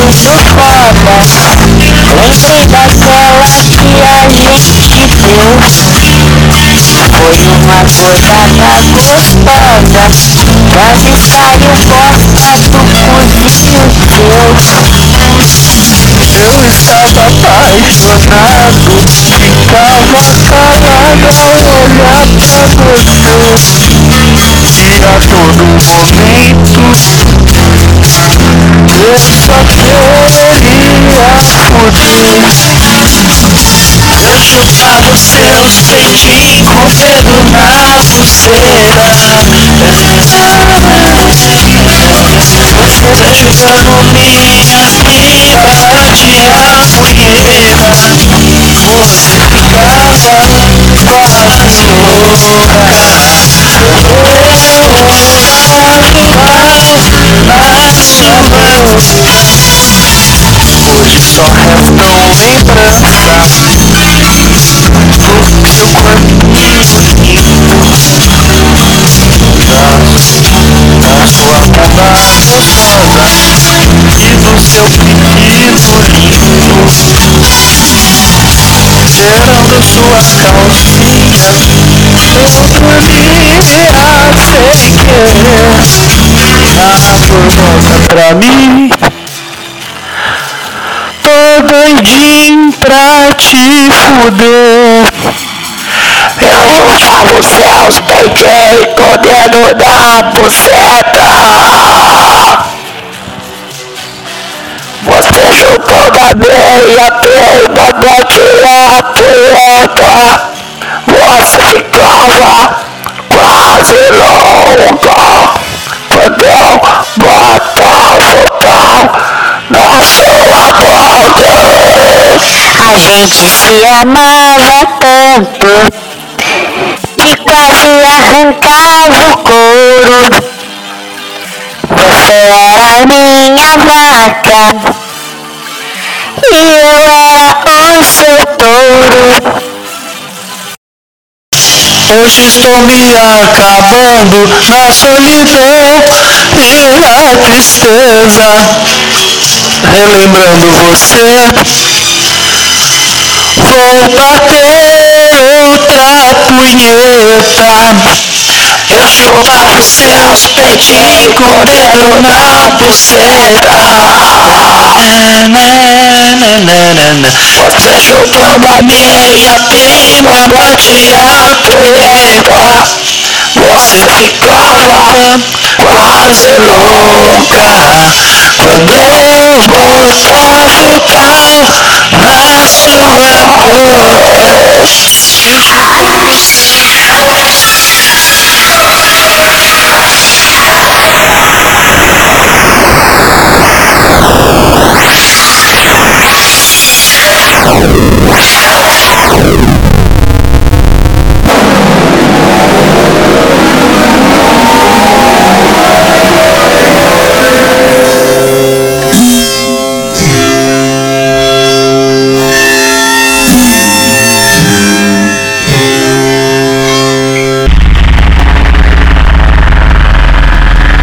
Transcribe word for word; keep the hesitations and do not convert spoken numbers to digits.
muito foda. Lembrei daquela que a gente deu. Foi uma godada gostosa. Quase saiu bosta do cozinho teu. Eu estava apaixonado, ficava calado a olhar pra você. E a todo momento eu só queria foder. Eu chupava seus peitinhos com dedo na pulseira. Você chupando minha pipa de a punheira. Você ficava quase louca. Hoje só restam lembranças do meu corpinho lindo, da sua bunda gostosa e do seu pepino lindo, cheirando suas calcinhas. Eu dormia sem querer na borboca pra mim. Tô doidinho pra te fuder. Eu chupava os seus peitinhos com o dedo na buceta. Você chupou da meia perna, batia a punheta. Você ficava quase louca quando eu botava o pau na sua boca. A gente se amava tanto que quase arrancava o couro. Você era minha vaca e eu era o seu touro. Hoje estou me acabando na solidão e na tristeza, relembrando você. Vou bater outra punheta. Eu chupava os seus peitinhos com o dedo na pulseira. Você chupando a meia prima, batia a punheta. Você ficava quase louca quando eu botava o pau